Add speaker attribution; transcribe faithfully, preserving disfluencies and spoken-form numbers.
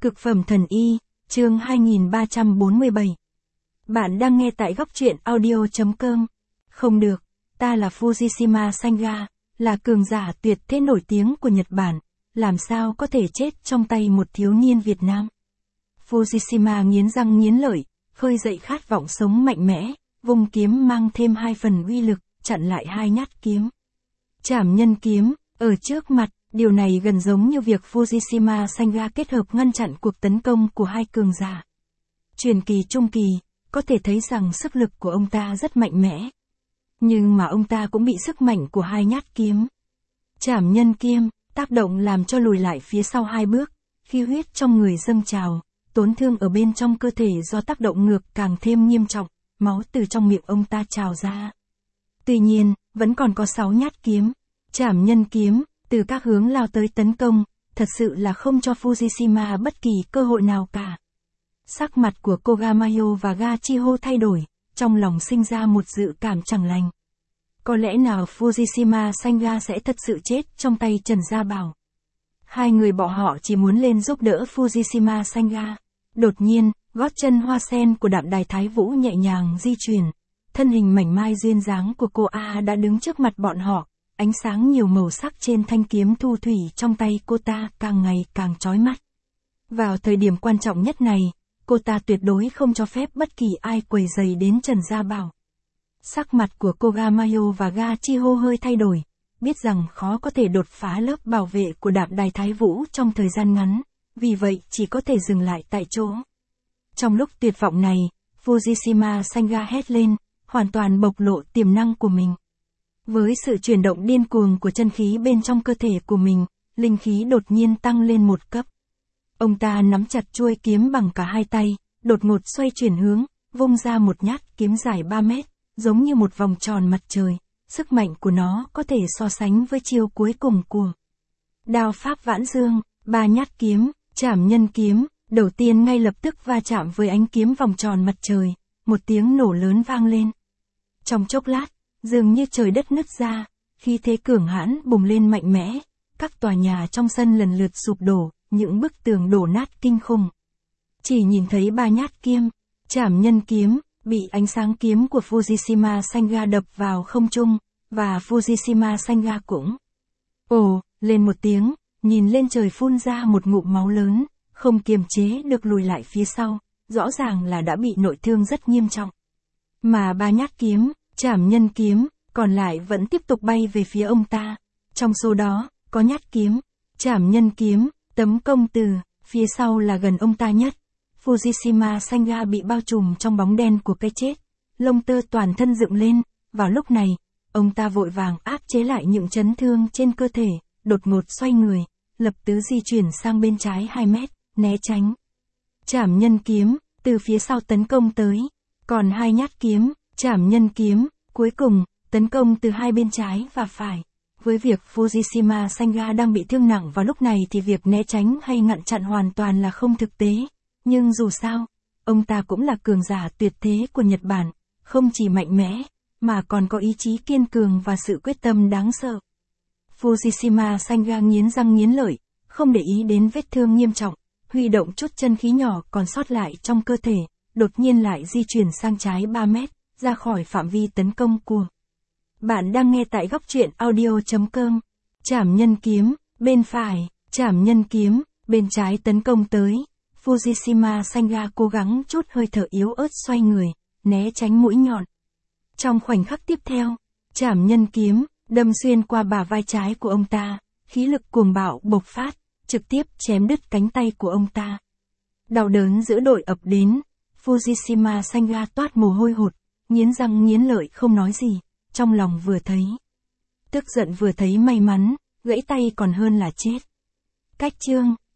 Speaker 1: Cực phẩm thần y, chương hai nghìn ba trăm bốn mươi bảy. Bạn đang nghe tại góc truyện audio chấm com. Không được, ta là Fujishima Sanga, là cường giả tuyệt thế nổi tiếng của Nhật Bản, làm sao có thể chết trong tay một thiếu niên Việt Nam. Fujishima nghiến răng nghiến lợi, khơi dậy khát vọng sống mạnh mẽ, vùng kiếm mang thêm hai phần uy lực, chặn lại hai nhát kiếm. Trảm nhân kiếm, ở trước mặt, điều này gần giống như việc Fujishima Sanga kết hợp ngăn chặn cuộc tấn công của hai cường giả. Truyền kỳ trung kỳ, có thể thấy rằng sức lực của ông ta rất mạnh mẽ. Nhưng mà ông ta cũng bị sức mạnh của hai nhát kiếm. Trảm nhân kiếm, tác động làm cho lùi lại phía sau hai bước, khi huyết trong người dâng trào, tổn thương ở bên trong cơ thể do tác động ngược càng thêm nghiêm trọng, máu từ trong miệng ông ta trào ra. Tuy nhiên, vẫn còn có sáu nhát kiếm, trảm nhân kiếm, từ các hướng lao tới tấn công, thật sự là không cho Fujishima bất kỳ cơ hội nào cả. Sắc mặt của Kogamayo và Gachiho thay đổi, trong lòng sinh ra một dự cảm chẳng lành. Có lẽ nào Fujishima Sanga sẽ thật sự chết trong tay Trần Gia Bảo. Hai người bọn họ chỉ muốn lên giúp đỡ Fujishima Sanga. Đột nhiên, gót chân hoa sen của Đạm Đài Thái Vũ nhẹ nhàng di chuyển. Thân hình mảnh mai duyên dáng của cô A đã đứng trước mặt bọn họ. Ánh sáng nhiều màu sắc trên thanh kiếm thu thủy trong tay cô ta càng ngày càng chói mắt. Vào thời điểm quan trọng nhất này, cô ta tuyệt đối không cho phép bất kỳ ai quấy rầy đến Trần Gia Bảo. Sắc mặt của Kogamayo và Gachiho hơi thay đổi, biết rằng khó có thể đột phá lớp bảo vệ của Đạm Đài Thái Vũ trong thời gian ngắn, vì vậy chỉ có thể dừng lại tại chỗ. Trong lúc tuyệt vọng này, Fujishima Sanga hét lên, hoàn toàn bộc lộ tiềm năng của mình. Với sự chuyển động điên cuồng của chân khí bên trong cơ thể của mình, linh khí đột nhiên tăng lên một cấp. Ông ta nắm chặt chuôi kiếm bằng cả hai tay, đột ngột xoay chuyển hướng, vung ra một nhát kiếm dài ba mét, giống như một vòng tròn mặt trời. Sức mạnh của nó có thể so sánh với chiêu cuối cùng của Đao Pháp Vãn Dương. Ba nhát kiếm, trảm nhân kiếm, đầu tiên ngay lập tức va chạm với ánh kiếm vòng tròn mặt trời, một tiếng nổ lớn vang lên. Trong chốc lát, dường như trời đất nứt ra, khí thế cường hãn bùng lên mạnh mẽ, các tòa nhà trong sân lần lượt sụp đổ, những bức tường đổ nát kinh khủng. Chỉ nhìn thấy ba nhát kiếm, trảm nhân kiếm, bị ánh sáng kiếm của Fujishima Sanga đập vào không trung, và Fujishima Sanga cũng ồ, lên một tiếng, nhìn lên trời phun ra một ngụm máu lớn, không kiềm chế được lùi lại phía sau, rõ ràng là đã bị nội thương rất nghiêm trọng. Mà ba nhát kiếm, trảm nhân kiếm, còn lại vẫn tiếp tục bay về phía ông ta. Trong số đó, có nhát kiếm, trảm nhân kiếm, tấn công từ phía sau là gần ông ta nhất. Fujishima Sanga bị bao trùm trong bóng đen của cái chết, lông tơ toàn thân dựng lên. Vào lúc này, ông ta vội vàng áp chế lại những chấn thương trên cơ thể, đột ngột xoay người, lập tức di chuyển sang bên trái hai mét, né tránh. Trảm nhân kiếm, từ phía sau tấn công tới, còn hai nhát kiếm, trảm nhân kiếm, cuối cùng, tấn công từ hai bên trái và phải. Với việc Fujishima Sanga đang bị thương nặng vào lúc này thì việc né tránh hay ngăn chặn hoàn toàn là không thực tế. Nhưng dù sao, ông ta cũng là cường giả tuyệt thế của Nhật Bản, không chỉ mạnh mẽ, mà còn có ý chí kiên cường và sự quyết tâm đáng sợ. Fujishima Sanga nghiến răng nghiến lợi, không để ý đến vết thương nghiêm trọng, huy động chút chân khí nhỏ còn sót lại trong cơ thể, đột nhiên lại di chuyển sang trái ba mét, ra khỏi phạm vi tấn công của. Bạn đang nghe tại góc truyện audio chấm com. Trảm nhân kiếm, bên phải, trảm nhân kiếm, bên trái tấn công tới. Fujishima Sanga cố gắng chút hơi thở yếu ớt xoay người, né tránh mũi nhọn. Trong khoảnh khắc tiếp theo, trảm nhân kiếm, đâm xuyên qua bả vai trái của ông ta, khí lực cuồng bạo bộc phát, trực tiếp chém đứt cánh tay của ông ta. Đau đớn dữ dội ập đến, Fujishima Sanga toát mồ hôi hột, nghiến răng nghiến lợi không nói gì, trong lòng vừa thấy tức giận vừa thấy may mắn, gãy tay còn hơn là chết. Cách chương